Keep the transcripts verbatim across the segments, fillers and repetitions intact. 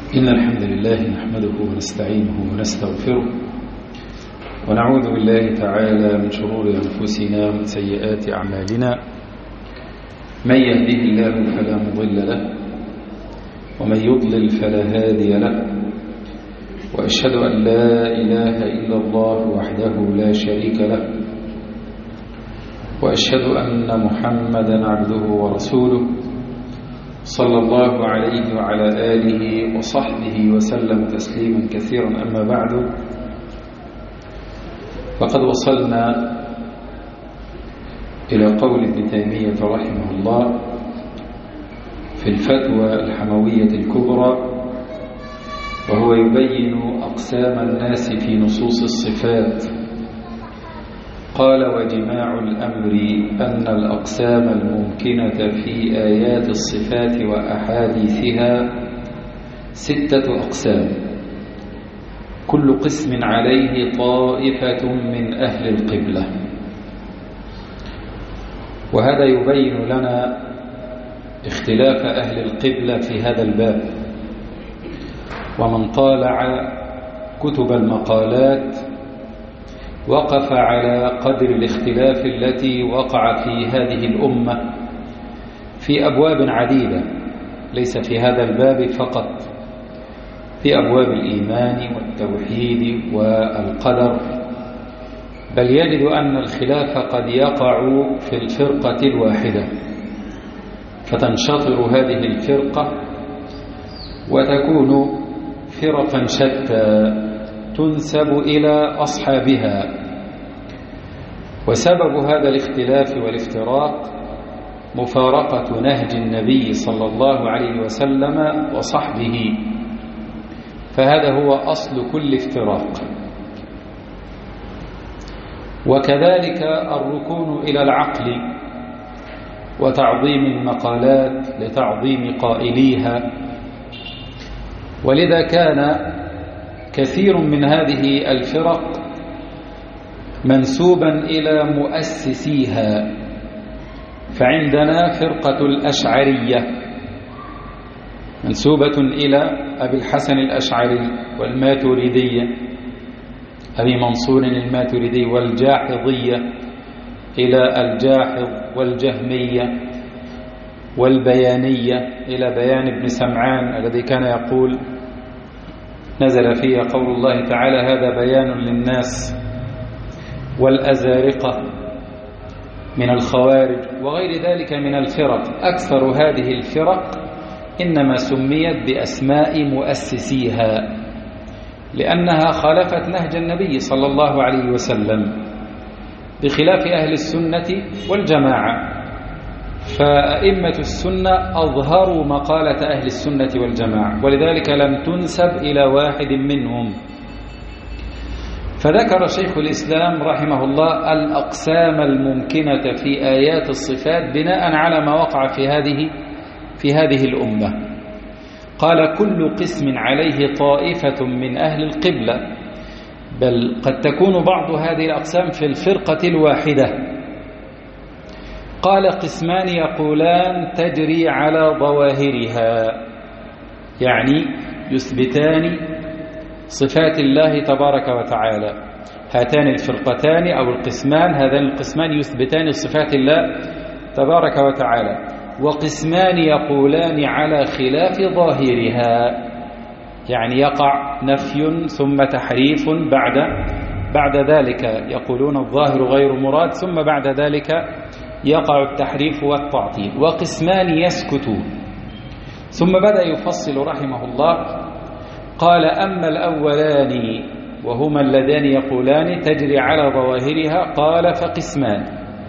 إن الحمد لله نحمده ونستعينه ونستغفره ونعوذ بالله تعالى من شرور أنفسنا ومن سيئات أعمالنا. من يهده الله فلا مضل له ومن يضلل فلا هادي له، وأشهد أن لا إله إلا الله وحده لا شريك له، وأشهد أن محمدا عبده ورسوله صلى الله عليه وعلى آله وصحبه وسلم تسليما كثيرا. أما بعد، فقد وصلنا إلى قول ابن تيمية رحمه الله في الفتوى الحموية الكبرى، وهو يبين أقسام الناس في نصوص الصفات. قال: وجماع الأمر أن الأقسام الممكنة في آيات الصفات وأحاديثها ستة أقسام، كل قسم عليه طائفة من أهل القبلة. وهذا يبين لنا اختلاف أهل القبلة في هذا الباب. ومن طالع كتب المقالات وقف على قدر الاختلاف التي وقع في هذه الأمة في أبواب عديدة، ليس في هذا الباب فقط، في أبواب الإيمان والتوحيد والقدر، بل يجد أن الخلاف قد يقع في الفرقة الواحدة، فتنشطر هذه الفرقة وتكون فرقا شتى تنسب إلى أصحابها. وسبب هذا الاختلاف والافتراق مفارقة نهج النبي صلى الله عليه وسلم وصحبه، فهذا هو أصل كل افتراق. وكذلك الركون إلى العقل وتعظيم المقالات لتعظيم قائليها. ولذا كان كثير من هذه الفرق منسوبا إلى مؤسسيها، فعندنا فرقة الأشعرية منسوبة إلى أبي الحسن الأشعري والماتريدية أبي منصور الماتريدي، والجاحظية إلى الجاحظ، والجهمية والبيانية إلى بيان ابن سمعان الذي كان يقول نزل فيه قول الله تعالى هذا بيان للناس، والأزارقة من الخوارج وغير ذلك من الفرق. أكثر هذه الفرق إنما سميت بأسماء مؤسسيها لأنها خالفت نهج النبي صلى الله عليه وسلم، بخلاف أهل السنة والجماعة. فأئمة السنة أظهروا مقالة أهل السنة والجماعة، ولذلك لم تنسب إلى واحد منهم. فذكر شيخ الإسلام رحمه الله الأقسام الممكنة في آيات الصفات بناء على ما وقع في هذه في هذه الأمة. قال: كل قسم عليه طائفة من أهل القبلة، بل قد تكون بعض هذه الأقسام في الفرقة الواحدة. قال: قسمان يقولان تجري على ظواهرها، يعني يثبتان صفات الله تبارك وتعالى. هاتان الفرقتان أو القسمان هذان القسمان يثبتان صفات الله تبارك وتعالى. وقسمان يقولان على خلاف ظاهرها، يعني يقع نفي ثم تحريف بعد بعد ذلك، يقولون الظاهر غير مراد، ثم بعد ذلك يقع التحريف والتعطيل. وقسمان يسكتون. ثم بدأ يفصل رحمه الله. قال: أما الأولان وهما اللذان يقولان تجري على ظواهرها، قال: فقسمان: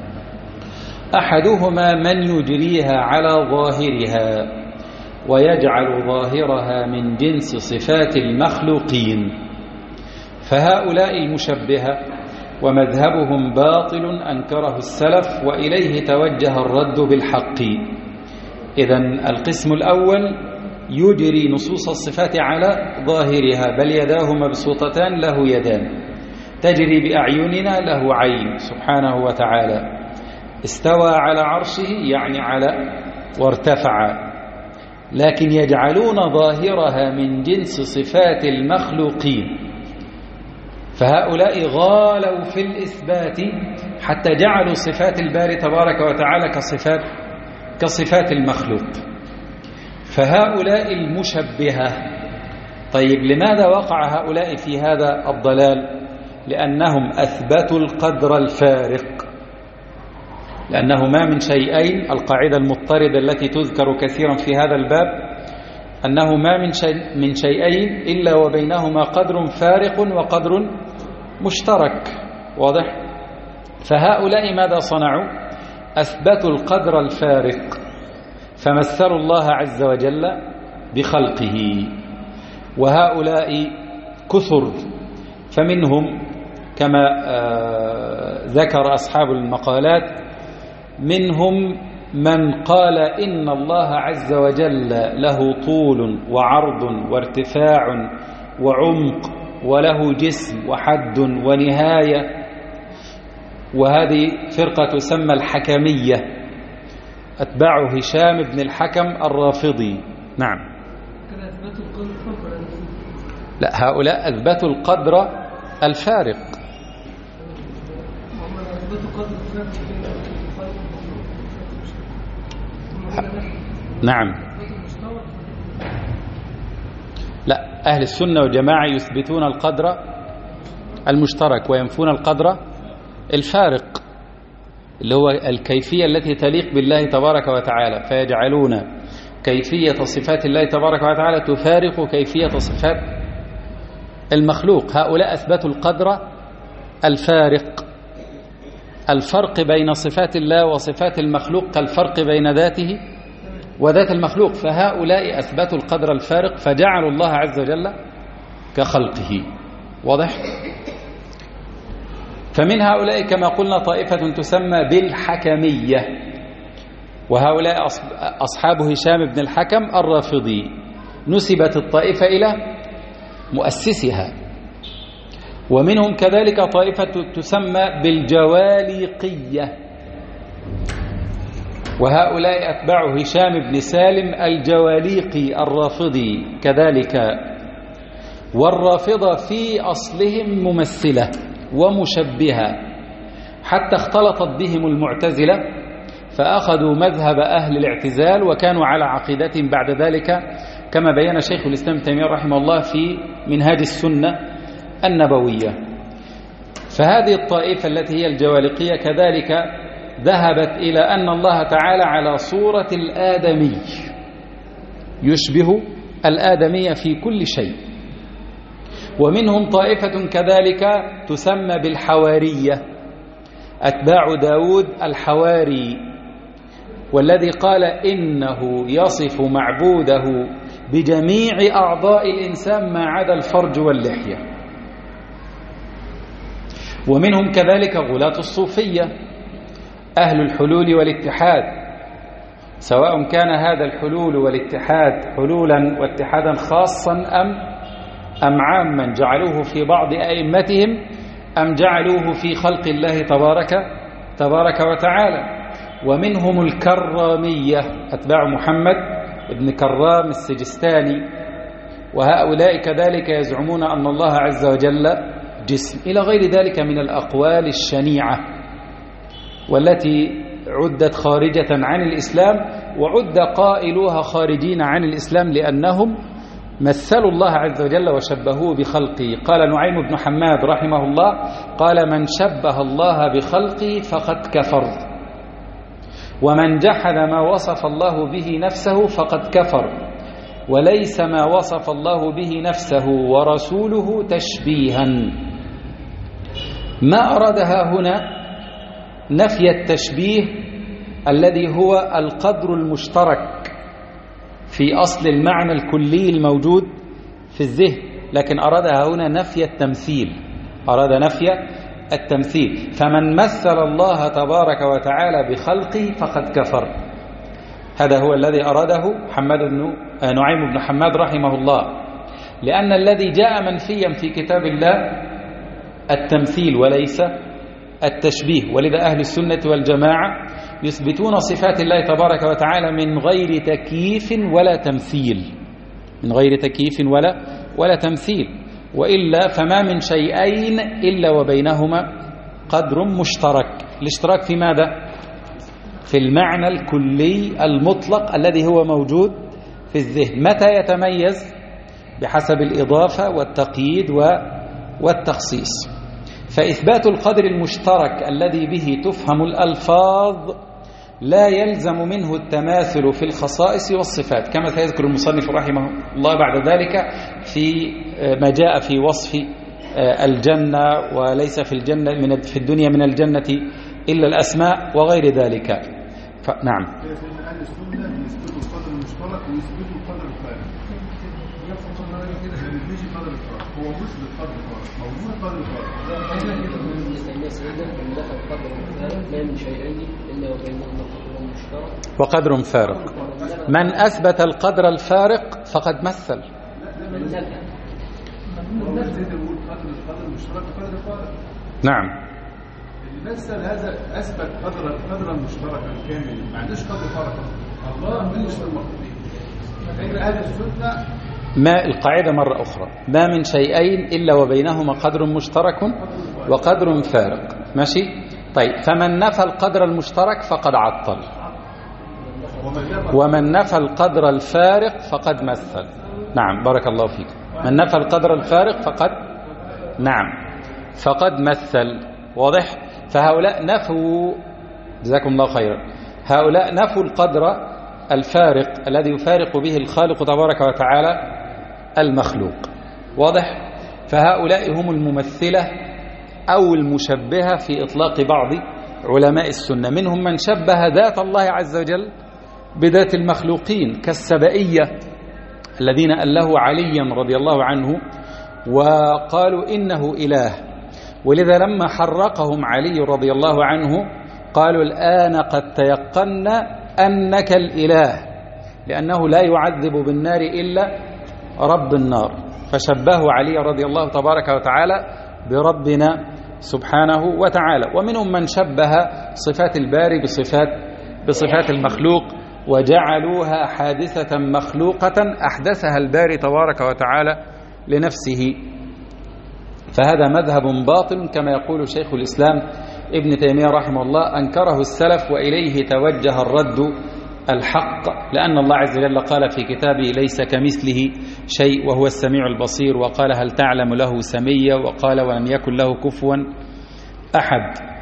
أحدهما من يجريها على ظاهرها ويجعل ظاهرها من جنس صفات المخلوقين، فهؤلاء المشبهة، ومذهبهم باطل أنكره السلف وإليه توجه الرد بالحق. إذن القسم الأول يجري نصوص الصفات على ظاهرها، بل يداه مبسوطتان له يدان، تجري بأعيننا له عين سبحانه وتعالى. استوى على عرشه يعني على وارتفع، لكن يجعلون ظاهرها من جنس صفات المخلوقين. فهؤلاء غالوا في الإثبات حتى جعلوا صفات الباري تبارك وتعالى كصفات كصفات المخلوق. فهؤلاء المشبهة. طيب لماذا وقع هؤلاء في هذا الضلال؟ لأنهم أثبتوا القدر الفارق. لأنه ما من شيئين، القاعدة المضطردة التي تذكر كثيرا في هذا الباب، أنه ما من شيء من شيئين إلا وبينهما قدر فارق وقدر مشترك. واضح؟ فهؤلاء ماذا صنعوا؟ أثبتوا القدر الفارق، فمثلوا الله عز وجل بخلقه. وهؤلاء كثر، فمنهم كما ذكر أصحاب المقالات، منهم من قال إن الله عز وجل له طول وعرض وارتفاع وعمق وله جسم وحد ونهاية، وهذه فرقة تسمى الحكمية، أتباع هشام بن الحكم الرافضي. نعم. لا، هؤلاء أثبتوا القدر الفارق. نعم. لا، أهل السنة والجماعة يثبتون القدر المشترك وينفون القدر الفارق، اللي هو الكيفية التي تليق بالله تبارك وتعالى، فيجعلون كيفية صفات الله تبارك وتعالى تفارق كيفية صفات المخلوق. هؤلاء أثبتوا القدر الفارق، الفرق بين صفات الله وصفات المخلوق كالفرق بين ذاته وذات المخلوق. فهؤلاء أثبتوا القدر الفارق فجعلوا الله عز وجل كخلقه. واضح؟ فمن هؤلاء كما قلنا طائفة تسمى بالحكمية، وهؤلاء أصحاب هشام بن الحكم الرافضي. نسبت الطائفة إلى مؤسسها. ومنهم كذلك طائفة تسمى بالجواليقية، وهؤلاء أتباع هشام بن سالم الجواليقي الرافضي كذلك. والرافضة في أصلهم ممثلة ومشبهة، حتى اختلطت بهم المعتزلة فأخذوا مذهب أهل الاعتزال، وكانوا على عقيدة بعد ذلك كما بيّن شيخ الإسلام ابن تيمية رحمه الله في منهاج السنة النبوية. فهذه الطائفة التي هي الجوالقية كذلك ذهبت إلى أن الله تعالى على صورة الآدمي، يشبه الآدمي في كل شيء. ومنهم طائفة كذلك تسمى بالحوارية، أتباع داود الحواري، والذي قال إنه يصف معبوده بجميع أعضاء الإنسان ما عدا الفرج واللحية. ومنهم كذلك غلاة الصوفية، أهل الحلول والاتحاد، سواء كان هذا الحلول والاتحاد حلولا واتحادا خاصا أم أم عاما جعلوه في بعض أئمتهم أم جعلوه في خلق الله تبارك تبارك وتعالى. ومنهم الكرامية، أتباع محمد بن كرام السجستاني، وهؤلاء كذلك يزعمون أن الله عز وجل جسم، إلى غير ذلك من الأقوال الشنيعة والتي عدت خارجة عن الإسلام، وعد قائلوها خارجين عن الإسلام لأنهم مثلوا الله عز وجل وشبهوه بخلقه. قال نعيم بن حماد رحمه الله، قال من شبه الله بخلقه فقد كفر، ومن جحد ما وصف الله به نفسه فقد كفر، وليس ما وصف الله به نفسه ورسوله تشبيها. ما أرادها هنا نفي التشبيه الذي هو القدر المشترك في أصل المعنى الكلي الموجود في الذهن، لكن أرادها هنا نفي التمثيل، أراد نفي التمثيل. فمن مثل الله تبارك وتعالى بخلقه فقد كفر. هذا هو الذي أراده حماد بن نعيم بن حماد رحمه الله، لأن الذي جاء منفيا في كتاب الله التمثيل وليس التشبيه. ولذا أهل السنة والجماعة يثبتون صفات الله تبارك وتعالى من غير تكييف ولا تمثيل، من غير تكييف ولا ولا تمثيل. وإلا فما من شيئين إلا وبينهما قدر مشترك. الاشتراك في ماذا؟ في المعنى الكلي المطلق الذي هو موجود في الذهن. متى يتميز؟ بحسب الإضافة والتقييد والتخصيص. فإثبات القدر المشترك الذي به تفهم الألفاظ لا يلزم منه التماثل في الخصائص والصفات، كما سيذكر المصنف رحمه الله بعد ذلك في ما جاء في وصف الجنة، وليس في الجنة من في الدنيا من الجنة إلا الأسماء وغير ذلك. نعم. أهل السنة يثبتوا القدر المشترك ويثبتوا القدر الفارق. مش القدر الفارق، هو مش بالقدر الفارق، موجود القدر الفارق. ما من شيئين إلا وبينهما قدر مشترك وقدر فارق. من أثبت القدر الفارق فقد مثل. من نفى. زي ما بيقول قدر القدر المشترك وقدر الفارق. نعم. مثل هذا أثبت قدر القدر المشترك الكامل، ما عندوش قدر فارق. الله مش في المخلوقين. غير أهل السنة ما القاعدة مرة أخرى، ما من شيئين إلا وبينهما قدر مشترك وقدر فارق. ماشي؟ طيب، فمن نفى القدر المشترك فقد عطل، ومن نفى القدر الفارق فقد مثل. نعم، بارك الله فيك. من نفى القدر الفارق فقد نعم فقد مثل. واضح؟ فهؤلاء نفوا، جزاكم الله خيرا، هؤلاء نفوا القدر الفارق الذي يفارق به الخالق تبارك وتعالى المخلوق. واضح؟ فهؤلاء هم الممثلة أو المشبهة في إطلاق بعض علماء السنة. منهم من شبه ذات الله عز وجل بذات المخلوقين كالسبائية الذين أله عليا رضي الله عنه وقالوا إنه إله، ولذا لما حرقهم علي رضي الله عنه قالوا الآن قد تيقنا أنك الإله، لأنه لا يعذب بالنار إلا رب النار، فشبهوا علي رضي الله تبارك وتعالى بربنا سبحانه وتعالى. ومنهم من شبه صفات الباري بصفات بصفات المخلوق وجعلوها حادثة مخلوقة أحدثها الباري تبارك وتعالى لنفسه، فهذا مذهب باطل كما يقول شيخ الإسلام ابن تيمية رحمه الله، أنكره السلف وإليه توجه الرد الحق، لأن الله عز وجل قال في كتابه ليس كمثله شيء وهو السميع البصير، وقال هل تعلم له سميا، وقال ولم يكن له كفوا أحد.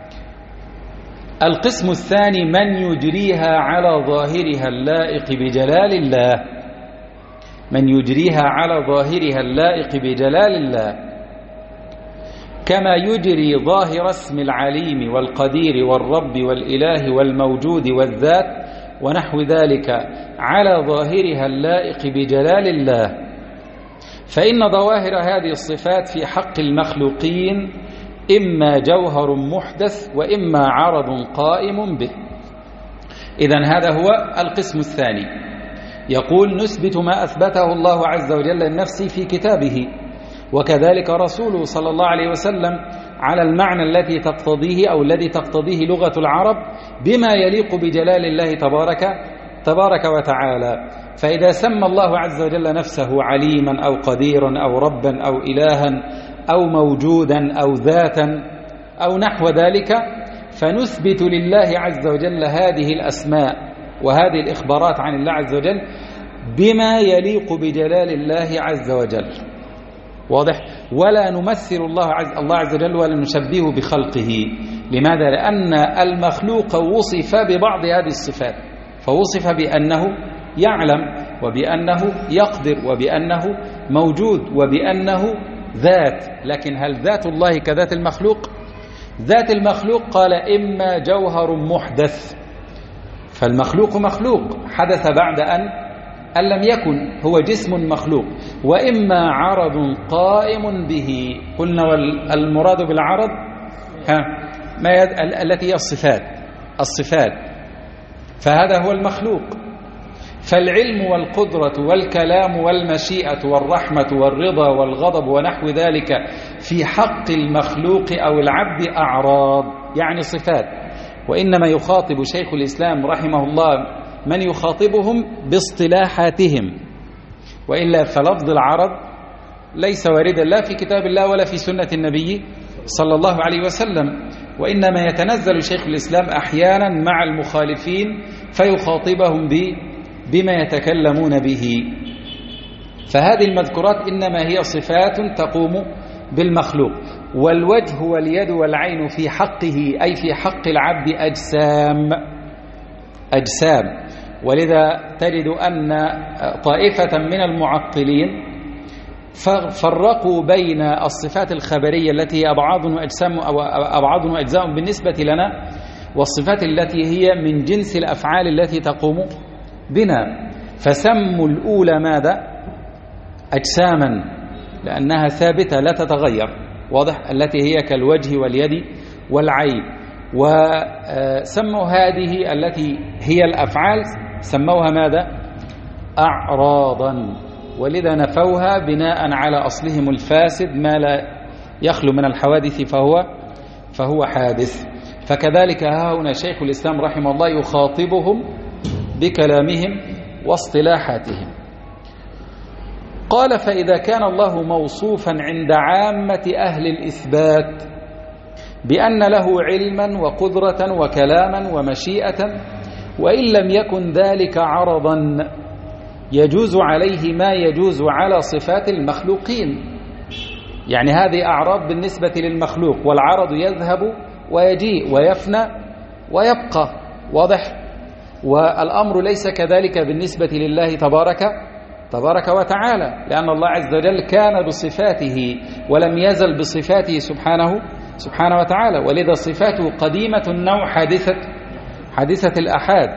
القسم الثاني من يجريها على ظاهرها اللائق بجلال الله، من يجريها على ظاهرها اللائق بجلال الله، كما يجري ظاهر اسم العليم والقدير والرب والإله والموجود والذات ونحو ذلك على ظاهرها اللائق بجلال الله. فإن ظواهر هذه الصفات في حق المخلوقين إما جوهر محدث وإما عرض قائم به. إذن هذا هو القسم الثاني، يقول نثبت ما أثبته الله عز وجل لنفسه في كتابه، وكذلك رسوله صلى الله عليه وسلم على المعنى التي تقتضيه أو الذي تقتضيه لغة العرب بما يليق بجلال الله تبارك تبارك وتعالى. فإذا سمى الله عز وجل نفسه عليما أو قديرا أو ربا أو إلها أو موجودا أو ذاتا أو نحو ذلك، فنثبت لله عز وجل هذه الأسماء وهذه الإخبارات عن الله عز وجل بما يليق بجلال الله عز وجل. واضح؟ ولا نمثل الله عز, الله عز وجل ولا نشبهه بخلقه. لماذا؟ لأن المخلوق وصف ببعض هذه الصفات، فوصف بأنه يعلم وبأنه يقدر وبأنه موجود وبأنه ذات، لكن هل ذات الله كذات المخلوق؟ ذات المخلوق قال إما جوهر محدث، فالمخلوق مخلوق حدث بعد أن أن لم يكن، هو جسم مخلوق، وإما عرض قائم به. قلنا والمراد بالعرض ها ما يد... التي هي الصفات الصفات فهذا هو المخلوق. فالعلم والقدرة والكلام والمشيئة والرحمة والرضا والغضب ونحو ذلك في حق المخلوق أو العبد أعراض، يعني صفات. وإنما يخاطب شيخ الإسلام رحمه الله من يخاطبهم باصطلاحاتهم، وإلا فلفظ العرض ليس واردا لا في كتاب الله ولا في سنة النبي صلى الله عليه وسلم، وإنما يتنزل شيخ الإسلام أحيانا مع المخالفين فيخاطبهم بما يتكلمون به. فهذه المذكورات إنما هي صفات تقوم بالمخلوق. والوجه واليد والعين في حقه أي في حق العبد أجسام أجسام ولذا تجد أن طائفة من المعطلين فرقوا بين الصفات الخبرية التي هي أبعاد وأجسام أو أبعاد وأجزاء بالنسبة لنا، والصفات التي هي من جنس الأفعال التي تقوم بنا، فسموا الأولى ماذا؟ أجساما لأنها ثابتة لا تتغير، واضح، التي هي كالوجه واليد والعين. وسموا هذه التي هي الأفعال سموها ماذا؟ أعراضا، ولذا نفوها بناء على أصلهم الفاسد، ما لا يخلو من الحوادث فهو فهو حادث. فكذلك ها هنا شيخ الإسلام رحمه الله يخاطبهم بكلامهم واصطلاحاتهم. قال: فإذا كان الله موصوفا عند عامة أهل الإثبات بأن له علما وقدرة وكلاما ومشيئة، وإن لم يكن ذلك عرضا يجوز عليه ما يجوز على صفات المخلوقين، يعني هذه أعراض بالنسبة للمخلوق، والعرض يذهب ويجيء ويفنى ويبقى، واضح. والأمر ليس كذلك بالنسبة لله تبارك تبارك وتعالى، لأن الله عز وجل كان بصفاته ولم يزل بصفاته سبحانه سبحانه وتعالى، ولذا صفاته قديمة النوع حادثة حادثة الأحاد.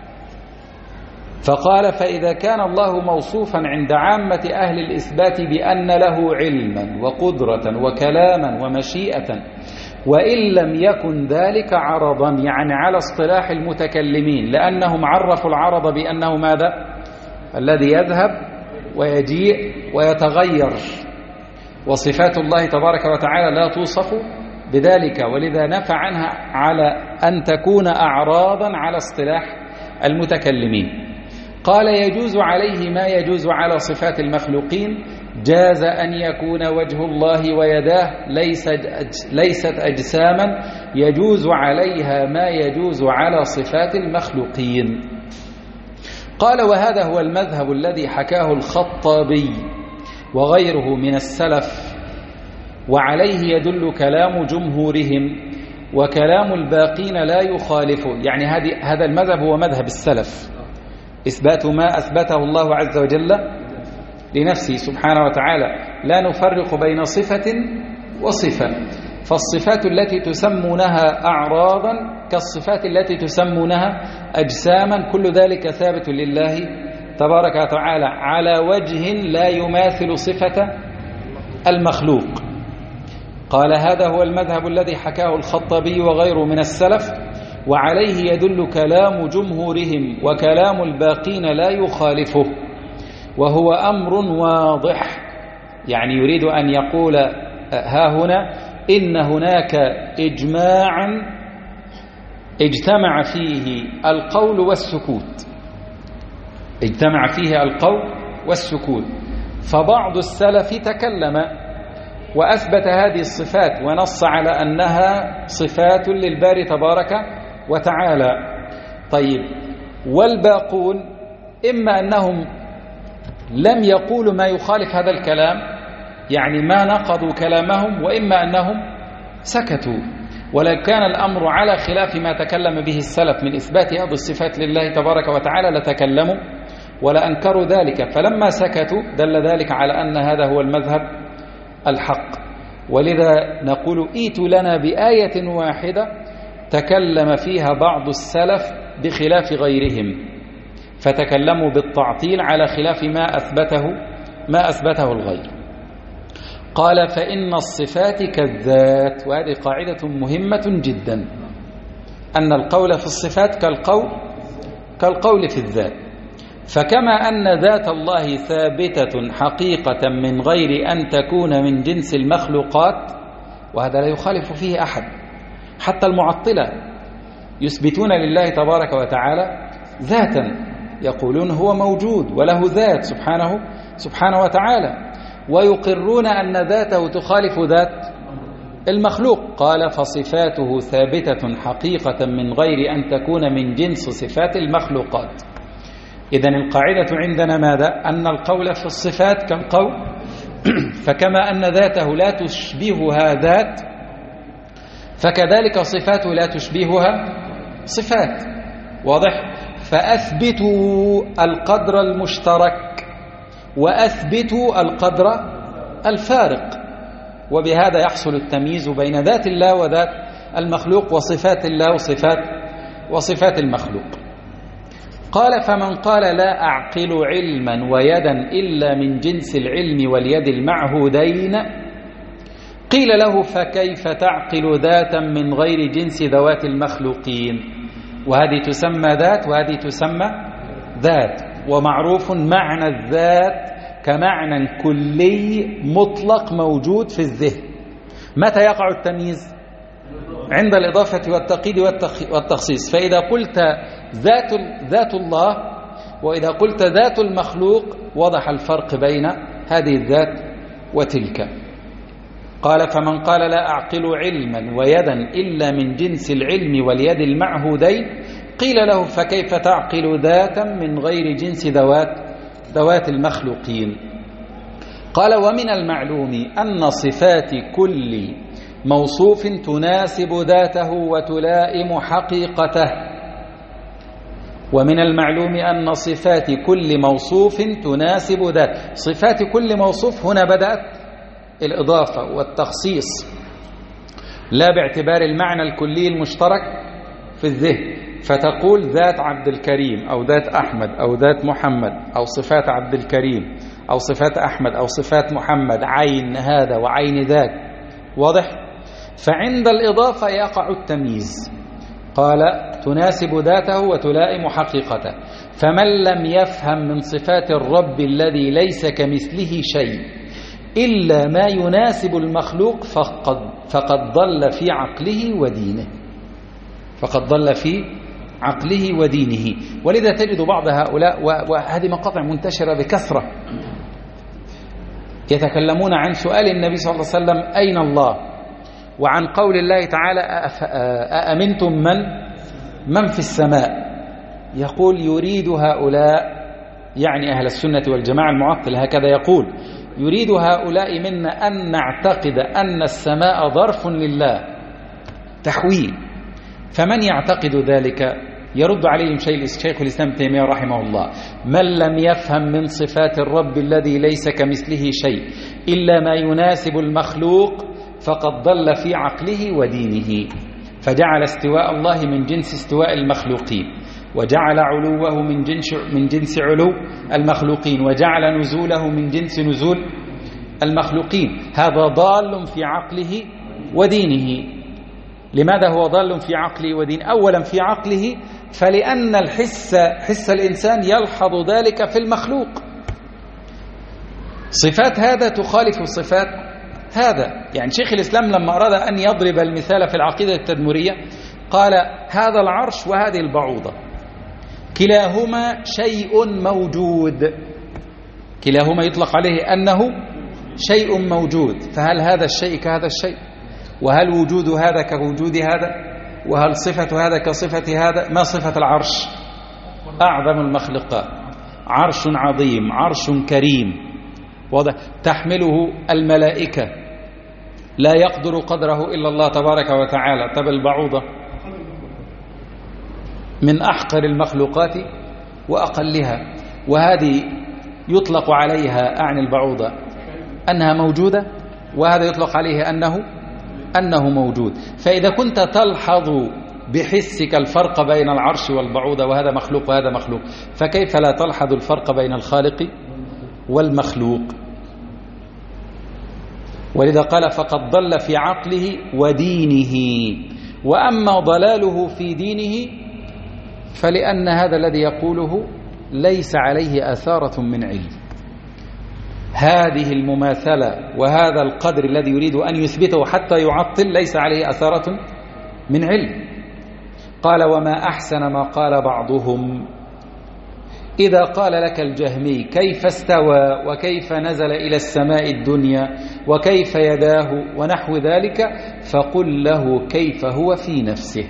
فقال: فإذا كان الله موصوفا عند عامة أهل الإثبات بأن له علما وقدرة وكلاما ومشيئة، وإن لم يكن ذلك عرضا، يعني على اصطلاح المتكلمين، لأنهم عرفوا العرض بأنه ماذا؟ الذي يذهب ويجيء ويتغير، وصفات الله تبارك وتعالى لا توصف بذلك، ولذا نفى عنها على أن تكون أعراضا على اصطلاح المتكلمين. قال: يجوز عليه ما يجوز على صفات المخلوقين، جاز أن يكون وجه الله ويداه ليست أجساما يجوز عليها ما يجوز على صفات المخلوقين. قال: وهذا هو المذهب الذي حكاه الخطابي وغيره من السلف، وعليه يدل كلام جمهورهم، وكلام الباقين لا يخالفه. يعني هذا المذهب هو مذهب السلف، إثبات ما أثبته الله عز وجل لنفسه سبحانه وتعالى، لا نفرق بين صفة وصفة. فالصفات التي تسمونها أعراضا كالصفات التي تسمونها أجساما، كل ذلك ثابت لله تبارك وتعالى على وجه لا يماثل صفة المخلوق. قال: هذا هو المذهب الذي حكاه الخطابي وغيره من السلف، وعليه يدل كلام جمهورهم، وكلام الباقين لا يخالفه، وهو أمر واضح. يعني يريد أن يقول ها هنا إن هناك إجماعا اجتمع فيه القول والسكوت، اجتمع فيه القول والسكوت. فبعض السلف تكلم وأثبت هذه الصفات ونص على أنها صفات للباري تبارك وتعالى. طيب، والباقون إما أنهم لم يقولوا ما يخالف هذا الكلام، يعني ما نقضوا كلامهم، وإما أنهم سكتوا. ولو كان الأمر على خلاف ما تكلم به السلف من إثبات هذه الصفات لله تبارك وتعالى لتكلموا ولا أنكروا ذلك، فلما سكتوا دل ذلك على أن هذا هو المذهب الحق. ولذا نقول: ائتوا لنا بآية واحدة تكلم فيها بعض السلف بخلاف غيرهم، فتكلموا بالتعطيل على خلاف ما أثبته ما أثبته الغير. قال: فإن الصفات كالذات. وهذه قاعدة مهمة جدا، أن القول في الصفات كالقول كالقول في الذات. فكما أن ذات الله ثابتة حقيقة من غير أن تكون من جنس المخلوقات، وهذا لا يخالف فيه أحد، حتى المعطلة يثبتون لله تبارك وتعالى ذاتا، يقولون هو موجود وله ذات سبحانه سبحانه وتعالى، ويقرون أن ذاته تخالف ذات المخلوق. قال فصفاته ثابتة حقيقة من غير أن تكون من جنس صفات المخلوقات. إذن القاعدة عندنا ماذا؟ أن القول في الصفات كالقول فكما أن ذاته لا تشبهها ذات، فكذلك صفاته لا تشبهها صفات. واضح؟ فأثبتوا القدر المشترك وأثبتوا القدر الفارق، وبهذا يحصل التمييز بين ذات الله وذات المخلوق، وصفات الله وصفات وصفات المخلوق. قال فمن قال لا أعقل علما ويدا إلا من جنس العلم واليد المعهودين، قيل له فكيف تعقل ذاتا من غير جنس ذوات المخلوقين؟ وهذه تسمى ذات وهذه تسمى ذات، ومعروف معنى الذات كمعنى كلي مطلق موجود في الذهن. متى يقع التمييز؟ عند الإضافة والتقييد والتخصيص. فإذا قلت ذات ذات الله وإذا قلت ذات المخلوق وضح الفرق بين هذه الذات وتلك. قال فمن قال لا أعقل علما ويدا إلا من جنس العلم واليد المعهودين، قيل له فكيف تعقل ذاتا من غير جنس ذوات ذوات المخلوقين؟ قال ومن المعلوم أن صفات كل موصوف تناسب ذاته وتلائم حقيقته. ومن المعلوم أن صفات كل موصوف تناسب ذاته. صفات كل موصوف هنا بدأت الإضافة والتخصيص، لا باعتبار المعنى الكلي المشترك في الذهن، فتقول ذات عبد الكريم أو ذات أحمد أو ذات محمد أو صفات عبد الكريم أو صفات أحمد أو صفات محمد، عين هذا وعين ذاك. واضح؟ فعند الإضافة يقع التمييز. قال تناسب ذاته وتلائم حقيقته. فمن لم يفهم من صفات الرب الذي ليس كمثله شيء إلا ما يناسب المخلوق فقد, فقد ضل في عقله ودينه فقد ضل في عقله ودينه. ولذا تجد بعض هؤلاء، وهذه مقاطع منتشرة بكثرة، يتكلمون عن سؤال النبي صلى الله عليه وسلم أين الله، وعن قول الله تعالى أأمنتم من من في السماء. يقول يريد هؤلاء، يعني أهل السنة والجماعة المعطل، هكذا يقول يريد هؤلاء منا أن نعتقد أن السماء ظرف لله، تحويل. فمن يعتقد ذلك يرد عليهم شيخ الإسلام تيمية رحمه الله: من لم يفهم من صفات الرب الذي ليس كمثله شيء إلا ما يناسب المخلوق فقد ضل في عقله ودينه. فجعل استواء الله من جنس استواء المخلوقين، وجعل علوه من جنس من جنس علو المخلوقين، وجعل نزوله من جنس نزول المخلوقين. هذا ضال في عقله ودينه. لماذا هو ضال في عقله ودينه؟ أولا في عقله فلأن الحس حس الإنسان يلحظ ذلك في المخلوق. صفات هذا تخالف صفات هذا. يعني شيخ الإسلام لما أراد أن يضرب المثال في العقيدة التدمرية قال هذا العرش وهذه البعوضة كلاهما شيء موجود، كلاهما يطلق عليه أنه شيء موجود. فهل هذا الشيء كهذا الشيء؟ وهل وجود هذا كوجود هذا؟ وهل صفة هذا كصفة هذا؟ ما صفة العرش؟ أعظم المخلوقات، عرش عظيم، عرش كريم، واضح، تحمله الملائكة، لا يقدر قدره إلا الله تبارك وتعالى. طب البعوضة من أحقر المخلوقات وأقلها، وهذه يطلق عليها أعني البعوضة أنها موجودة، وهذا يطلق عليه أنه أنه موجود. فإذا كنت تلحظ بحسك الفرق بين العرش والبعوضة، وهذا مخلوق وهذا مخلوق، فكيف لا تلحظ الفرق بين الخالق والمخلوق؟ ولذا قال فقد ضل في عقله ودينه. وأما ضلاله في دينه فلأن هذا الذي يقوله ليس عليه أثارة من علم. هذه المماثلة وهذا القدر الذي يريد أن يثبته حتى يعطل ليس عليه أثارة من علم. قال وما أحسن ما قال بعضهم إذا قال لك الجهمي كيف استوى وكيف نزل إلى السماء الدنيا وكيف يداه ونحو ذلك فقل له كيف هو في نفسه.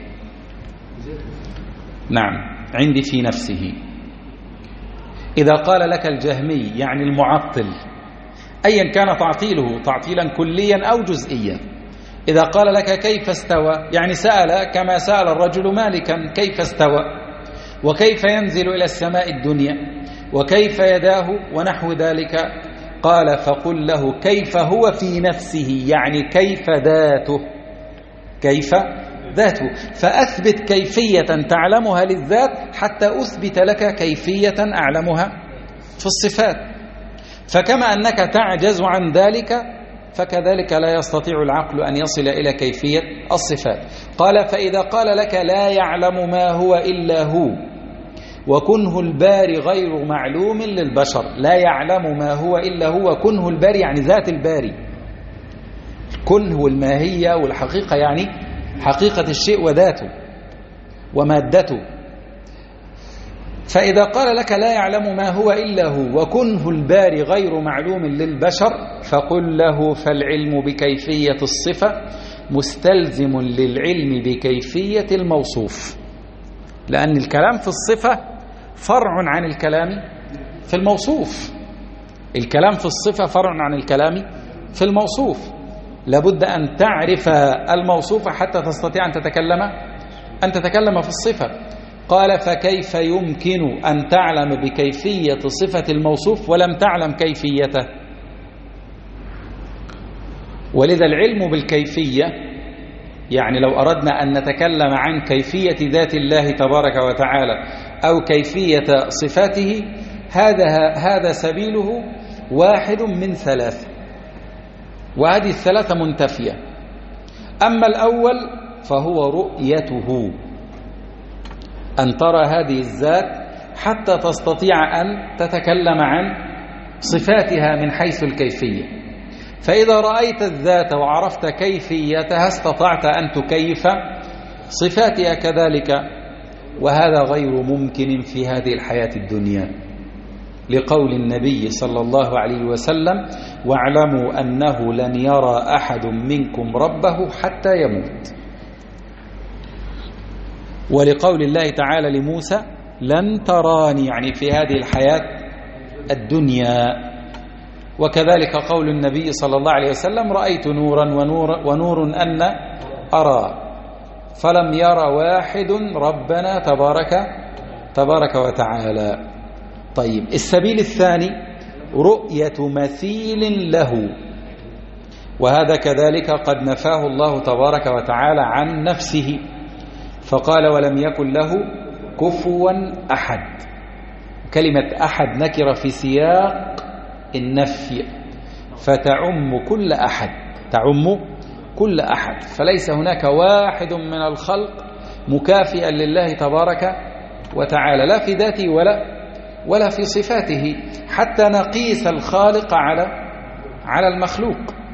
نعم عندي في نفسه. إذا قال لك الجهمي يعني المعطل أيا كان تعطيله تعطيلا كليا أو جزئيا، إذا قال لك كيف استوى يعني سأل كما سأل الرجل مالكا كيف استوى وكيف ينزل إلى السماء الدنيا وكيف يداه ونحو ذلك، قال فقل له كيف هو في نفسه يعني كيف ذاته، كيف ذاته، فأثبت كيفية تعلمها للذات حتى أثبت لك كيفية أعلمها في الصفات. فكما أنك تعجز عن ذلك فكذلك لا يستطيع العقل أن يصل إلى كيفية الصفات. قال فإذا قال لك لا يعلم ما هو إلا هو وكنه الباري غير معلوم للبشر، لا يعلم ما هو إلا هو، كنه الباري يعني ذات الباري، كنه الماهية والحقيقة يعني حقيقة الشيء وذاته ومادته. فإذا قال لك لا يعلم ما هو إلا هو وكنه الباري غير معلوم للبشر فقل له فالعلم بكيفية الصفة مستلزم للعلم بكيفية الموصوف، لأن الكلام في الصفة فرع عن الكلام في الموصوف. الكلام في الصفة فرع عن الكلام في الموصوف، لابد أن تعرف الموصوف حتى تستطيع أن تتكلم أن تتكلم في الصفة. قال فكيف يمكن أن تعلم بكيفية صفة الموصوف ولم تعلم كيفيته؟ ولذا العلم بالكيفية يعني لو أردنا أن نتكلم عن كيفية ذات الله تبارك وتعالى أو كيفية صفاته، هذا هذا سبيله واحد من ثلاث، وهذه الثلاثة منتفية. أما الأول فهو رؤيته، أن ترى هذه الذات حتى تستطيع أن تتكلم عن صفاتها من حيث الكيفية. فإذا رأيت الذات وعرفت كيفيتها استطعت أن تكيف صفاتها كذلك، وهذا غير ممكن في هذه الحياة الدنيا، لقول النبي صلى الله عليه وسلم واعلموا أنه لن يرى أحد منكم ربه حتى يموت، ولقول الله تعالى لموسى لن تراني يعني في هذه الحياة الدنيا، وكذلك قول النبي صلى الله عليه وسلم رأيت نورا ونور, ونور أن أرى، فلم يرى واحد ربنا تبارك تبارك وتعالى. طيب السبيل الثاني رؤية مثيل له، وهذا كذلك قد نفاه الله تبارك وتعالى عن نفسه، فقال ولم يكن له كفوا أحد. كلمة أحد نكرة في سياق النفي فتعم كل أحد، تعم كل أحد، فليس هناك واحد من الخلق مكافئا لله تبارك وتعالى لا في ذاته ولا ولا في صفاته، حتى نقيس الخالق على على المخلوق.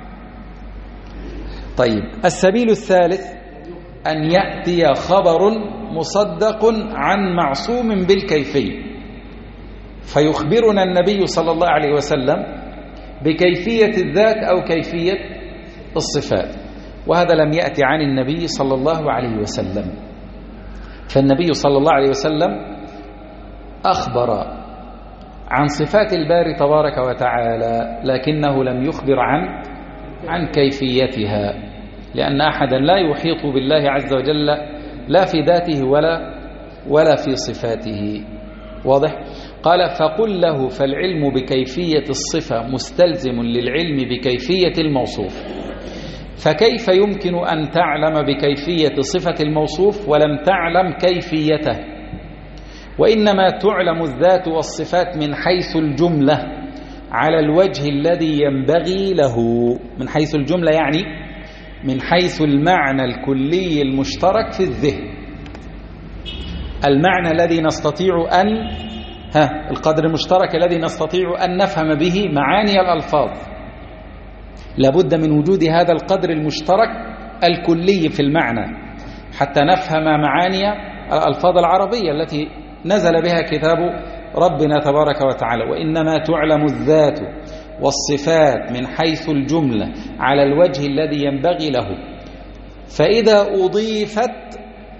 طيب السبيل الثالث أن يأتي خبر مصدق عن معصوم بالكيفية، فيخبرنا النبي صلى الله عليه وسلم بكيفية الذات أو كيفية الصفات، وهذا لم يأتي عن النبي صلى الله عليه وسلم. فالنبي صلى الله عليه وسلم أخبر عن صفات الباري تبارك وتعالى، لكنه لم يخبر عن عن كيفيتها، لأن أحدا لا يحيط بالله عز وجل لا في ذاته ولا ولا في صفاته. واضح؟ قال فقل له فالعلم بكيفية الصفة مستلزم للعلم بكيفية الموصوف. فكيف يمكن أن تعلم بكيفية صفة الموصوف ولم تعلم كيفيته؟ وإنما تعلم الذات والصفات من حيث الجملة على الوجه الذي ينبغي له. من حيث الجملة يعني من حيث المعنى الكلي المشترك في الذهن، المعنى الذي نستطيع أن ها القدر المشترك الذي نستطيع أن نفهم به معاني الألفاظ. لابد من وجود هذا القدر المشترك الكلي في المعنى حتى نفهم معاني الألفاظ العربية التي نزل بها كتاب ربنا تبارك وتعالى. وإنما تعلم الذات والصفات من حيث الجملة على الوجه الذي ينبغي له، فإذا أضيفت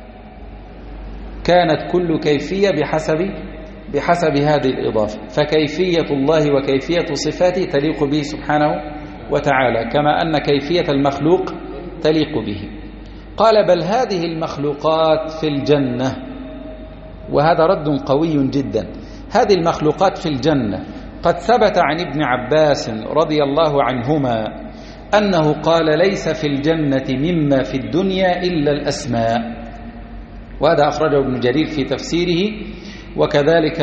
كانت كل كيفية بحسب بحسب هذه الإضافة، فكيفية الله وكيفية صفاته تليق به سبحانه وتعالى كما أن كيفية المخلوق تليق به. قال بل هذه المخلوقات في الجنة، وهذا رد قوي جدا. هذه المخلوقات في الجنة قد ثبت عن ابن عباس رضي الله عنهما أنه قال ليس في الجنة مما في الدنيا إلا الأسماء، وهذا أخرجه ابن جرير في تفسيره، وكذلك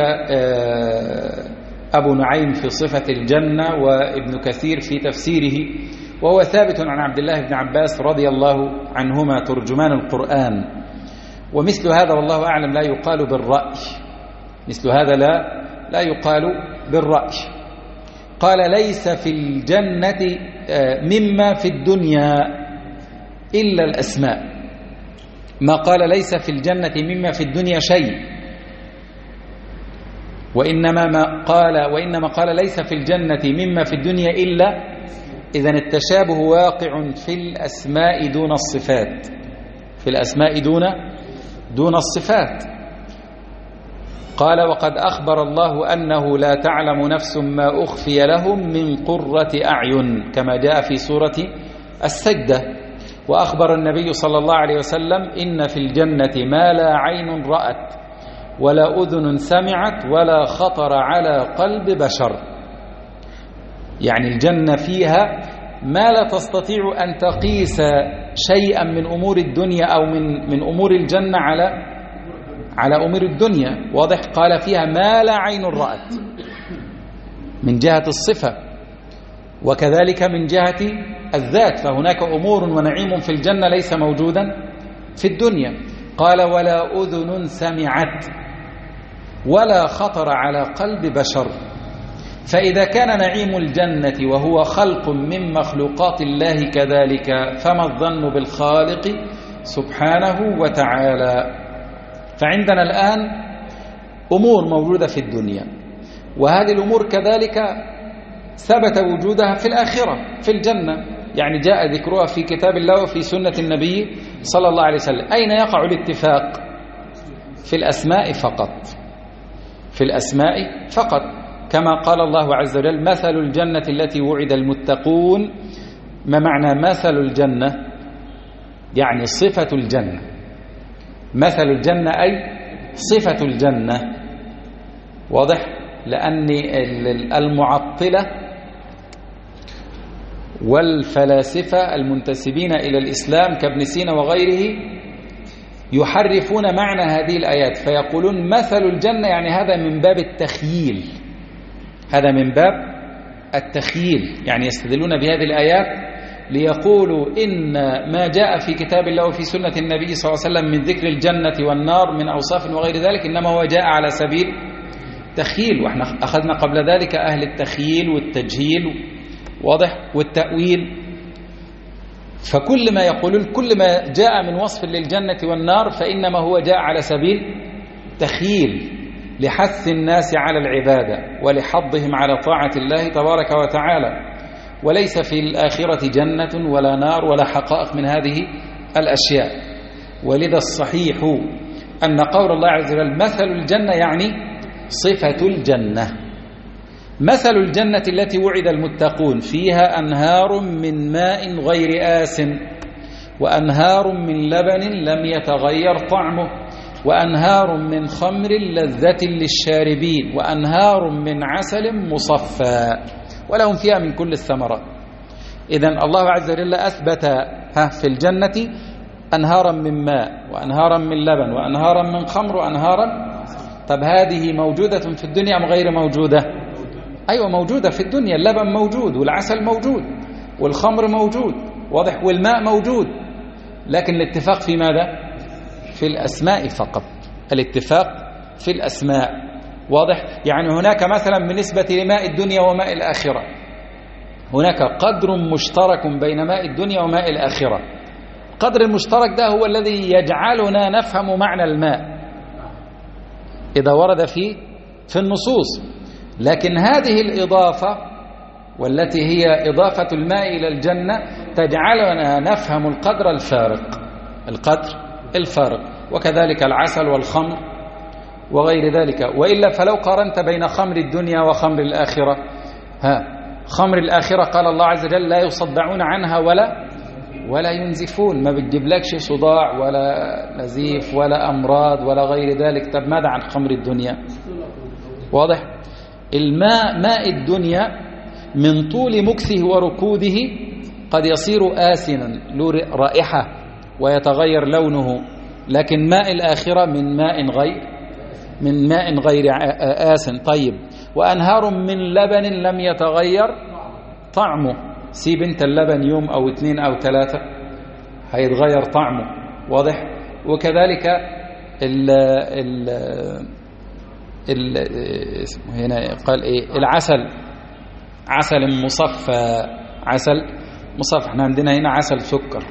أبو نعيم في صفة الجنة، وابن كثير في تفسيره، وهو ثابت عن عبد الله بن عباس رضي الله عنهما ترجمان القرآن. ومثل هذا والله أعلم لا يقال بالرأي، مثل هذا لا لا يقال بالرأي. قال ليس في الجنة مما في الدنيا إلا الأسماء، ما قال ليس في الجنة مما في الدنيا شيء، وإنما ما قال وإنما قال ليس في الجنة مما في الدنيا إلا، إذن التشابه واقع في الأسماء دون الصفات، في الأسماء دون دون الصفات. قال وقد أخبر الله أنه لا تعلم نفس ما أخفي لهم من قرة أعين كما جاء في سورة السجدة. وأخبر النبي صلى الله عليه وسلم إن في الجنة ما لا عين رأت ولا أذن سمعت ولا خطر على قلب بشر، يعني الجنة فيها ما لا تستطيع أن تقيس شيئا من أمور الدنيا أو من من أمور الجنة على على أمور الدنيا. واضح؟ قال فيها ما لا عين رأت من جهة الصفة، وكذلك من جهة الذات، فهناك أمور ونعيم في الجنة ليس موجودا في الدنيا. قال ولا أذن سمعت ولا خطر على قلب بشر. فإذا كان نعيم الجنة وهو خلق من مخلوقات الله كذلك، فما الظن بالخالق سبحانه وتعالى؟ فعندنا الآن أمور موجودة في الدنيا، وهذه الأمور كذلك ثبت وجودها في الآخرة في الجنة، يعني جاء ذكرها في كتاب الله وفي سنة النبي صلى الله عليه وسلم. أين يقع الاتفاق؟ في الأسماء فقط، في الأسماء فقط، كما قال الله عز وجل مثل الجنة التي وعد المتقون. ما معنى مثل الجنة؟ يعني صفة الجنة. مثل الجنة أي صفة الجنة. واضح؟ لأن المعطلة والفلاسفة المنتسبين إلى الإسلام كابن سينا وغيره يحرفون معنى هذه الآيات، فيقولون مثل الجنة يعني هذا من باب التخييل، هذا من باب التخييل، يعني يستدلون بهذه الآيات ليقولوا إن ما جاء في كتاب الله وفي سنة النبي صلى الله عليه وسلم من ذكر الجنة والنار من أوصاف وغير ذلك إنما هو جاء على سبيل تخييل، وإحنا أخذنا قبل ذلك أهل التخييل والتجهيل، واضح، والتأويل. فكل ما يقولون كل ما جاء من وصف للجنة والنار فإنما هو جاء على سبيل تخييل لحث الناس على العبادة ولحضهم على طاعة الله تبارك وتعالى، وليس في الآخرة جنة ولا نار ولا حقائق من هذه الأشياء. ولذا الصحيح أن قول الله عز وجل مثل الجنة يعني صفة الجنة. مثل الجنة التي وعد المتقون فيها أنهار من ماء غير آس وأنهار من لبن لم يتغير طعمه وأنهار من خمر لذة للشاربين وأنهار من عسل مصفى ولهم فيها من كل الثمرات. إذن الله عز وجل أثبت ها في الجنة أنهارا من ماء وأنهارا من لبن وأنهارا من خمر وأنهارا. طب هذه موجودة في الدنيا أم غير موجودة؟ أيوة موجودة في الدنيا، اللبن موجود والعسل موجود والخمر موجود، واضح، والماء موجود، لكن الاتفاق في ماذا؟ في الأسماء فقط، الاتفاق في الأسماء. واضح؟ يعني هناك مثلا بالنسبة لماء الدنيا وماء الآخرة هناك قدر مشترك بين ماء الدنيا وماء الآخرة. القدر المشترك ده هو الذي يجعلنا نفهم معنى الماء إذا ورد فيه في النصوص. لكن هذه الإضافة والتي هي إضافة الماء إلى الجنة تجعلنا نفهم القدر الفارق القدر الفارق وكذلك العسل والخمر وغير ذلك. وإلا فلو قارنت بين خمر الدنيا وخمر الآخرة، ها خمر الآخرة قال الله عز وجل لا يصدعون عنها ولا ولا ينزفون، ما بتجيبلكش صداع ولا نزيف ولا أمراض ولا غير ذلك. طب ماذا عن خمر الدنيا؟ واضح؟ الماء ماء الدنيا من طول مكثه وركوده قد يصير آسنا له رائحة ويتغير لونه، لكن ماء الآخرة من ماء غير من ماء غير آسن. طيب، وأنهار من لبن لم يتغير طعمه. سيب انت اللبن يوم أو اثنين أو ثلاثة هيتغير طعمه. واضح؟ وكذلك ال ال ال هنا قال ايه؟ العسل، عسل مصفى، عسل مصفى. احنا عندنا هنا عسل سكر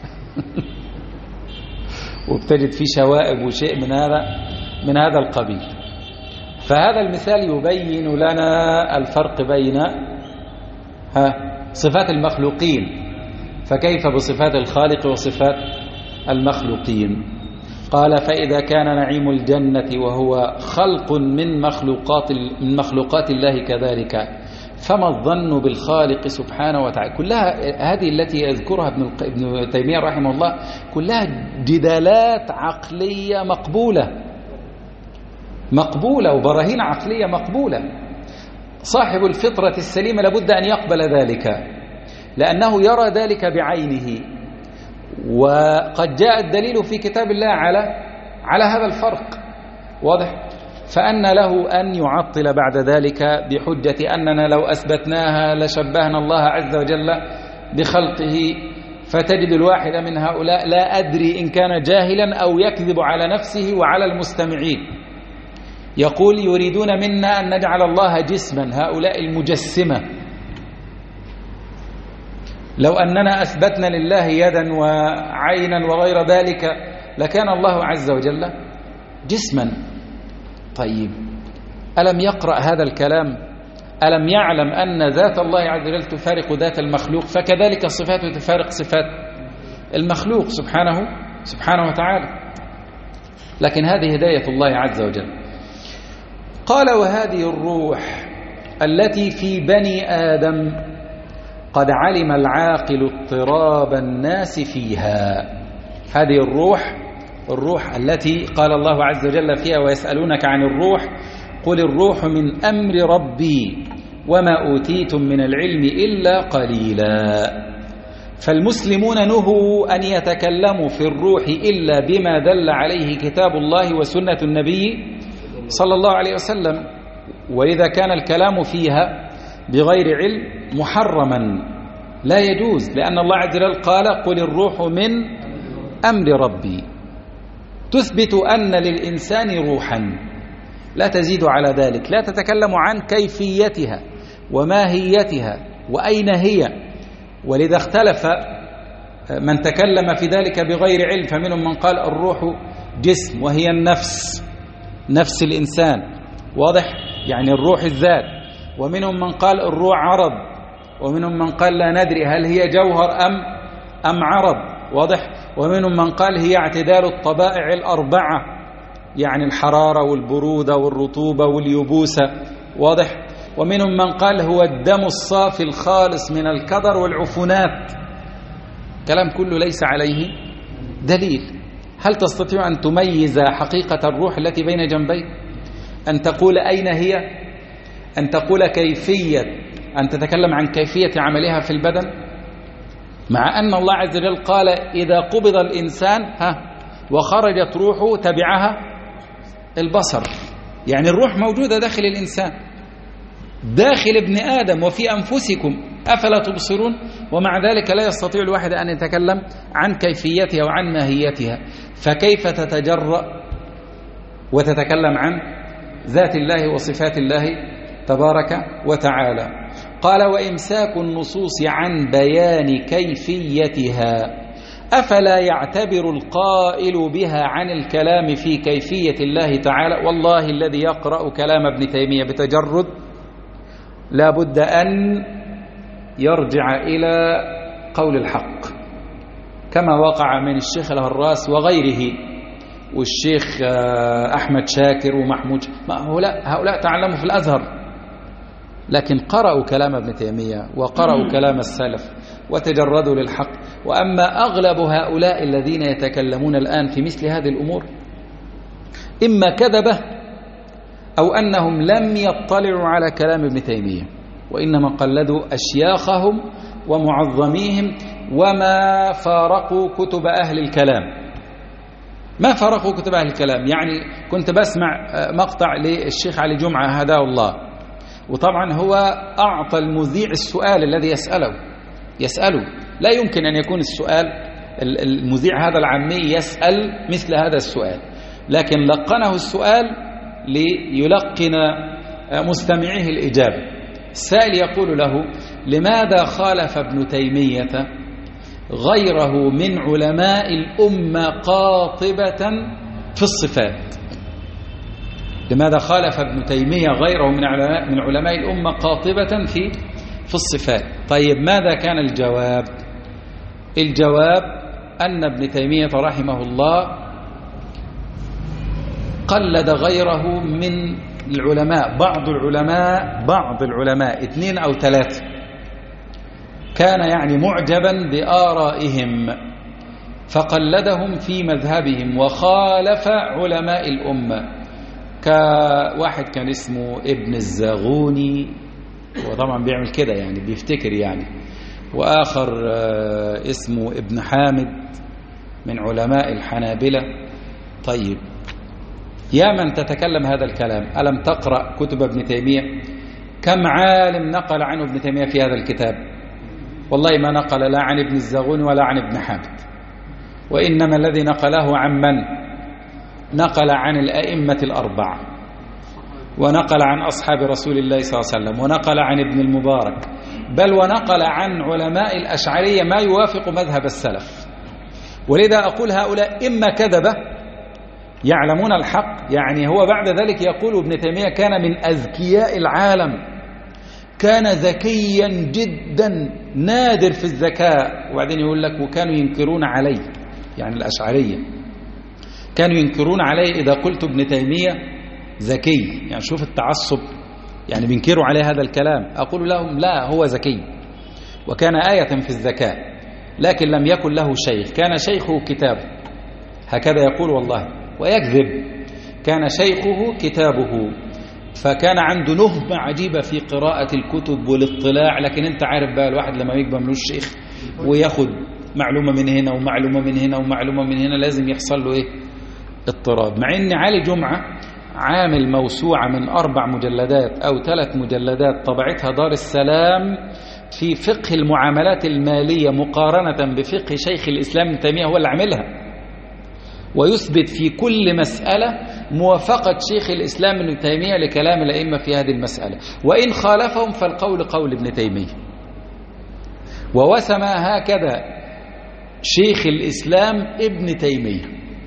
وبتجد فيه شوائب وشيء من هذا من هذا القبيل. فهذا المثال يبين لنا الفرق بين ها صفات المخلوقين، فكيف بصفات الخالق وصفات المخلوقين؟ قال فإذا كان نعيم الجنة وهو خلق من مخلوقات من مخلوقات الله كذلك، فما الظن بالخالق سبحانه وتعالى؟ كلها هذه التي يذكرها ابن ابن تيمية رحمه الله كلها جدالات عقلية مقبولة مقبولة وبراهين عقلية مقبولة. صاحب الفطرة السليمة لابد أن يقبل ذلك، لأنه يرى ذلك بعينه، وقد جاء الدليل في كتاب الله على على هذا الفرق. واضح؟ فأن له أن يعطل بعد ذلك بحجة أننا لو أثبتناها لشبهنا الله عز وجل بخلقه، فتجد الواحد من هؤلاء لا أدري إن كان جاهلا أو يكذب على نفسه وعلى المستمعين، يقول يريدون منا أن نجعل الله جسما، هؤلاء المجسمة. لو أننا أثبتنا لله يدا وعينا وغير ذلك لكان الله عز وجل جسما. طيب، ألم يقرأ هذا الكلام؟ ألم يعلم أن ذات الله عز وجل تفارق ذات المخلوق، فكذلك صفاته تفارق صفات المخلوق سبحانه سبحانه وتعالى. لكن هذه هداية الله عز وجل. قال وهذه الروح التي في بني آدم قد علم العاقل اضطراب الناس فيها. هذه الروح الروح التي قال الله عز وجل فيها ويسألونك عن الروح قل الروح من أمر ربي وما أوتيتم من العلم إلا قليلا. فالمسلمون نهوا أن يتكلموا في الروح إلا بما دل عليه كتاب الله وسنة النبي صلى الله عليه وسلم، وإذا كان الكلام فيها بغير علم محرما لا يجوز، لأن الله عز وجل قال قل الروح من أمر ربي، تثبت أن للإنسان روحا لا تزيد على ذلك، لا تتكلم عن كيفيتها وماهيتها وأين هي. ولذا اختلف من تكلم في ذلك بغير علم، فمنهم من قال الروح جسم وهي النفس، نفس الإنسان، واضح؟ يعني الروح الذات. ومنهم من قال الروح عرض، ومنهم من قال لا ندري هل هي جوهر أم أم عرض، واضح؟ ومنهم من قال هي اعتدال الطبائع الأربعة، يعني الحرارة والبرودة والرطوبة واليبوسة، واضح؟ ومنهم من قال هو الدم الصافي الخالص من الكدر والعفونات. كلام كله ليس عليه دليل. هل تستطيع أن تميز حقيقة الروح التي بين جنبيك؟ أن تقول أين هي؟ أن تقول كيفية، أن تتكلم عن كيفية عملها في البدن، مع أن الله عز وجل قال إذا قبض الإنسان ها وخرجت روحه تبعها البصر. يعني الروح موجودة داخل الإنسان، داخل ابن آدم وفي أنفسكم أفلا تبصرون، ومع ذلك لا يستطيع الواحد أن يتكلم عن كيفيتها وعن ماهيتها. فكيف تتجرأ وتتكلم عن ذات الله وصفات الله تبارك وتعالى. قال وإمساك النصوص عن بيان كيفيتها أفلا يعتبر القائل بها عن الكلام في كيفية الله تعالى. والله الذي يقرأ كلام ابن تيمية بتجرد لا بد أن يرجع إلى قول الحق كما وقع من الشيخ الهراس وغيره والشيخ أحمد شاكر ومحمود. هؤلاء هؤلاء تعلموا في الأزهر لكن قرأوا كلام ابن تيمية وقرأوا كلام السلف وتجردوا للحق. وأما أغلب هؤلاء الذين يتكلمون الآن في مثل هذه الأمور إما كذبة أو أنهم لم يطلعوا على كلام ابن تيمية وإنما قلدوا أشياخهم ومعظميهم وما فارقوا كتب أهل الكلام. ما فارقوا كتب أهل الكلام. يعني كنت بسمع مقطع للشيخ علي جمعة هداه الله، وطبعا هو أعطى المذيع السؤال الذي يسأله يسأله لا يمكن أن يكون السؤال المذيع هذا العامي يسأل مثل هذا السؤال، لكن لقنه السؤال ليلقن مستمعيه الإجابة. السائل يقول له لماذا خالف ابن تيمية غيره من علماء الأمة قاطبة في الصفات؟ لماذا خالف ابن تيمية غيره من علماء, من علماء الأمة قاطبة في في الصفات؟ طيب ماذا كان الجواب؟ الجواب أن ابن تيمية رحمه الله قلد غيره من العلماء. بعض العلماء بعض العلماء اثنين أو ثلاثة كان يعني معجبا بآرائهم فقلدهم في مذهبهم وخالف علماء الأمة. كواحد كان اسمه ابن الزاغوني وطبعا بيعمل كده يعني بيفتكر يعني، وآخر اسمه ابن حامد من علماء الحنابلة. طيب يا من تتكلم هذا الكلام ألم تقرأ كتب ابن تيمية؟ كم عالم نقل عنه ابن تيمية في هذا الكتاب؟ والله ما نقل لا عن ابن الزاغوني ولا عن ابن حامد، وإنما الذي نقله عن من؟ نقل عن الأئمة الأربعة، ونقل عن أصحاب رسول الله صلى الله عليه وسلم، ونقل عن ابن المبارك، بل ونقل عن علماء الأشعرية ما يوافق مذهب السلف. ولذا أقول هؤلاء إما كذبة يعلمون الحق، يعني هو بعد ذلك يقول ابن تيمية كان من أذكياء العالم، كان ذكيا جدا نادر في الذكاء، وبعدين يقول لك وكانوا ينكرون عليه، يعني الأشعرية كانوا ينكرون عليه إذا قلت ابن تيمية ذكي، يعني شوف التعصب، يعني بينكروا عليه هذا الكلام. أقول لهم لا، هو ذكي وكان آية في الذكاء، لكن لم يكن له شيخ، كان شيخه كتابه، هكذا يقول والله ويكذب، كان شيخه كتابه، فكان عنده نهبة عجيبة في قراءة الكتب والاطلاع. لكن انت عارف بقى الواحد لما يكبر ملوش شيخ وياخد معلومة من هنا ومعلومة من هنا ومعلومة من هنا لازم يحصل له ايه؟ اضطراب. مع ان علي جمعة عامل موسوعة من أربع مجلدات أو ثلاث مجلدات طبعتها دار السلام في فقه المعاملات المالية مقارنة بفقه شيخ الإسلام ابن تيمية، هو اللي عاملها، ويثبت في كل مسألة موافقة شيخ الإسلام ابن تيمية لكلام الأئمة في هذه المسألة، وإن خالفهم فالقول قول ابن تيمية. ووسم هكذا شيخ الإسلام ابن تيمية،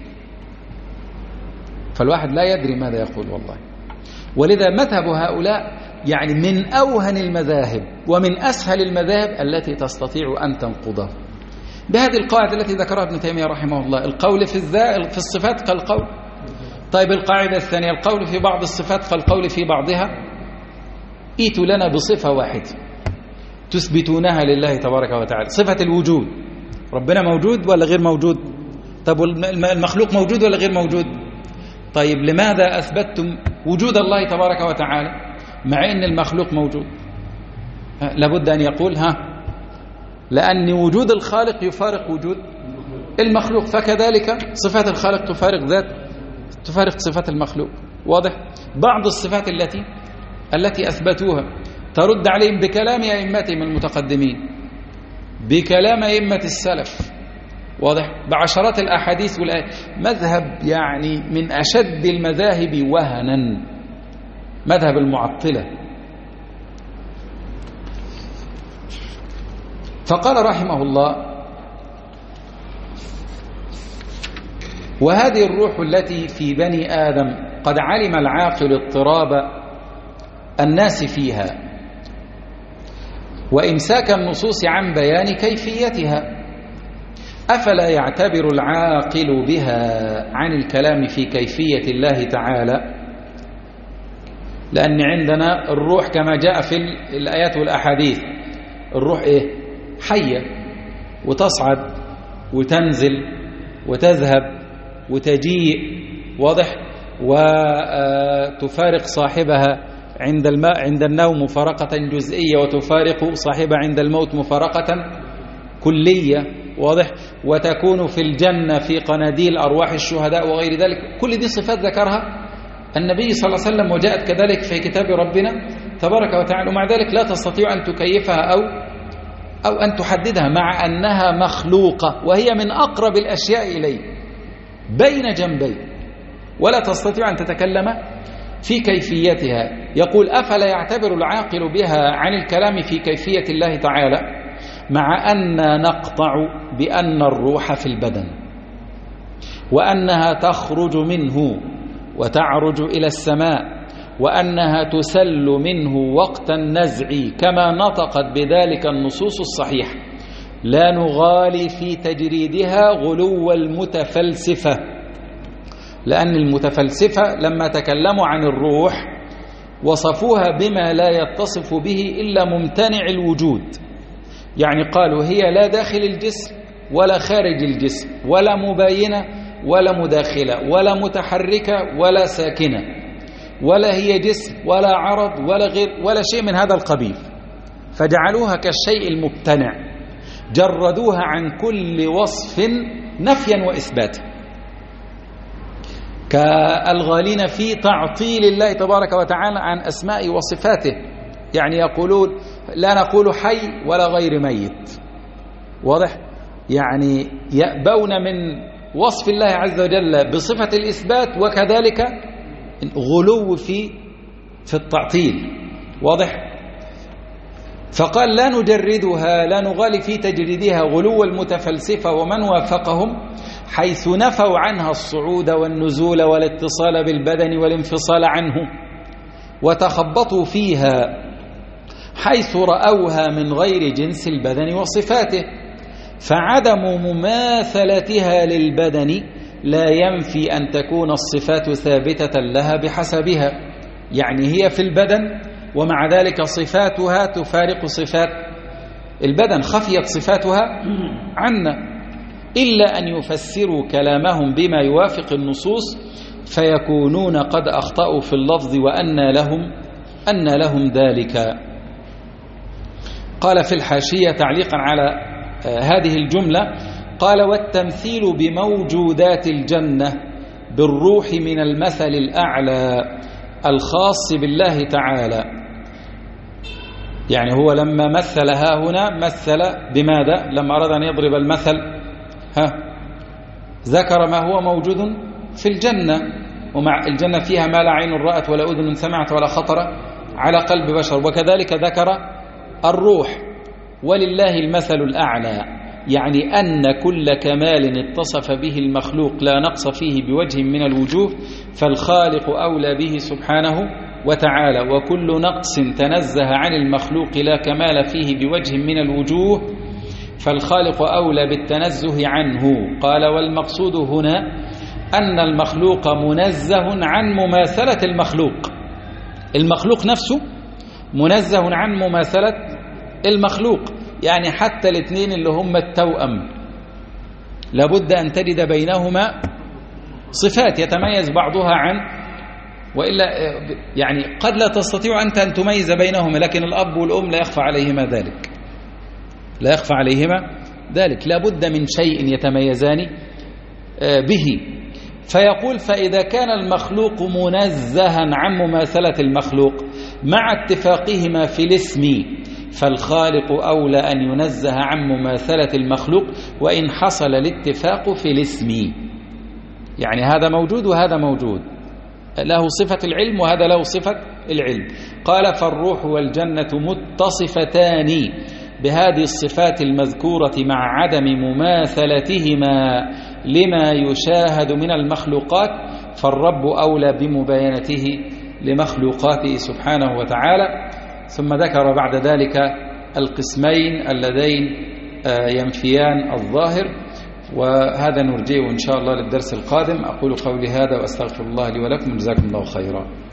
فالواحد لا يدري ماذا يقول والله. ولذا مذهب هؤلاء يعني من أوهن المذاهب ومن أسهل المذاهب التي تستطيع أن تنقضه بهذه القاعدة التي ذكرها ابن تيمية رحمه الله: القول في في الصفات كالقول. طيب القاعدة الثانية: القول في بعض الصفات كالقول في بعضها. ائتوا لنا بصفة واحدة تثبتونها لله تبارك وتعالى، صفة الوجود. ربنا موجود ولا غير موجود؟ طب المخلوق موجود ولا غير موجود؟ طيب لماذا أثبتتم وجود الله تبارك وتعالى مع أن المخلوق موجود؟ لابد أن يقول ها لأن وجود الخالق يفارق وجود المخلوق، فكذلك صفات الخالق تفارق ذات تفارق صفات المخلوق. واضح؟ بعض الصفات التي التي أثبتوها ترد عليهم بكلام أئمتهم المتقدمين، بكلام أئمة السلف. واضح؟ بعشرات الأحاديث والآيات. مذهب يعني من أشد المذاهب وهنا مذهب المعطلة. فقال رحمه الله: وهذه الروح التي في بني آدم قد علم العاقل اضطراب الناس فيها وإمساك النصوص عن بيان كيفيتها، أفلا يعتبر العاقل بها عن الكلام في كيفية الله تعالى؟ لأن عندنا الروح كما جاء في الآيات والأحاديث، الروح إيه؟ حية، وتصعد وتنزل وتذهب وتجيء، واضح، وتفارق صاحبها عند الماء عند النوم مفارقة جزئية، وتفارق صاحبها عند الموت مفارقة كلية، واضح، وتكون في الجنة في قناديل أرواح الشهداء وغير ذلك. كل دي صفات ذكرها النبي صلى الله عليه وسلم، وجاءت كذلك في كتاب ربنا تبارك وتعالى، ومع ذلك لا تستطيع أن تكيفها أو أو أن تحددها، مع أنها مخلوقة وهي من أقرب الأشياء إليه بين جنبين، ولا تستطيع أن تتكلم في كيفيتها. يقول: أفلا يعتبر العاقل بها عن الكلام في كيفية الله تعالى، مع أن نقطع بأن الروح في البدن، وأنها تخرج منه وتعرج إلى السماء، وأنها تسل منه وقت النزع كما نطقت بذلك النصوص الصحيحة، لا نغالي في تجريدها غلو المتفلسفة. لأن المتفلسفة لما تكلموا عن الروح وصفوها بما لا يتصف به إلا ممتنع الوجود، يعني قالوا هي لا داخل الجسم ولا خارج الجسم، ولا مباينة ولا مداخلة، ولا متحركة ولا ساكنة، ولا هي جسم ولا عرض ولا غير ولا شيء من هذا القبيل، فجعلوها كالشيء الممتنع، جردوها عن كل وصف نفيا وإثباتا، كالغالين في تعطيل الله تبارك وتعالى عن أسماء وصفاته. يعني يقولون لا نقول حي ولا غير ميت، واضح، يعني يأبون من وصف الله عز وجل بصفة الإثبات، وكذلك غلو في في التعطيل، واضح. فقال: لا نجردها، لا نغالي في تجريدها غلو المتفلسفة ومن وافقهم، حيث نفوا عنها الصعود والنزول والاتصال بالبدن والانفصال عنه، وتخبطوا فيها حيث رأوها من غير جنس البدن وصفاته، فعدم مماثلتها للبدن لا ينفي أن تكون الصفات ثابتة لها بحسبها. يعني هي في البدن ومع ذلك صفاتها تفارق صفات البدن، خفيت صفاتها عنا، إلا أن يفسروا كلامهم بما يوافق النصوص فيكونون قد أخطأوا في اللفظ، وأن لهم أن لهم ذلك. قال في الحاشية تعليقا على هذه الجملة، قال: والتمثيل بموجودات الجنة بالروح من المثل الأعلى الخاص بالله تعالى. يعني هو لما مثل ها هنا مثل بماذا؟ لما أراد أن يضرب المثل ها ذكر ما هو موجود في الجنة، ومع الجنة فيها ما لا عين رأت ولا أذن سمعت ولا خطر على قلب بشر، وكذلك ذكر الروح. ولله المثل الأعلى، يعني أن كل كمال اتصف به المخلوق لا نقص فيه بوجه من الوجوه، فالخالق أولى به سبحانه وتعالى، وكل نقص تنزه عن المخلوق لا كمال فيه بوجه من الوجوه، فالخالق أولى بالتنزه عنه. قال: والمقصود هنا أن المخلوق منزه عن مماثلة المخلوق، المخلوق نفسه منزه عن مماثلة المخلوق. يعني حتى الاثنين اللي هم التوأم لابد أن تجد بينهما صفات يتميز بعضها عن، وإلا يعني قد لا تستطيع أنت أن تميز بينهما، لكن الأب والأم لا يخفى عليهما ذلك، لا يخفى عليهما ذلك، لابد من شيء يتميزان به. فيقول: فإذا كان المخلوق منزها عن مماثلة المخلوق مع اتفاقهما في الاسم، فالخالق أولى أن ينزه عن مماثلة المخلوق وإن حصل الاتفاق في الاسم. يعني هذا موجود وهذا موجود، له صفة العلم وهذا له صفة العلم. قال فالروح والجنة متصفتان بهذه الصفات المذكورة مع عدم مماثلتهما لما يشاهد من المخلوقات، فالرب أولى بمباينته لمخلوقاته سبحانه وتعالى. ثم ذكر بعد ذلك القسمين اللذين ينفيان الظاهر، وهذا نرجئه إن شاء الله للدرس القادم. أقول قولي هذا وأستغفر الله لي ولكم، جزاكم الله خيرا.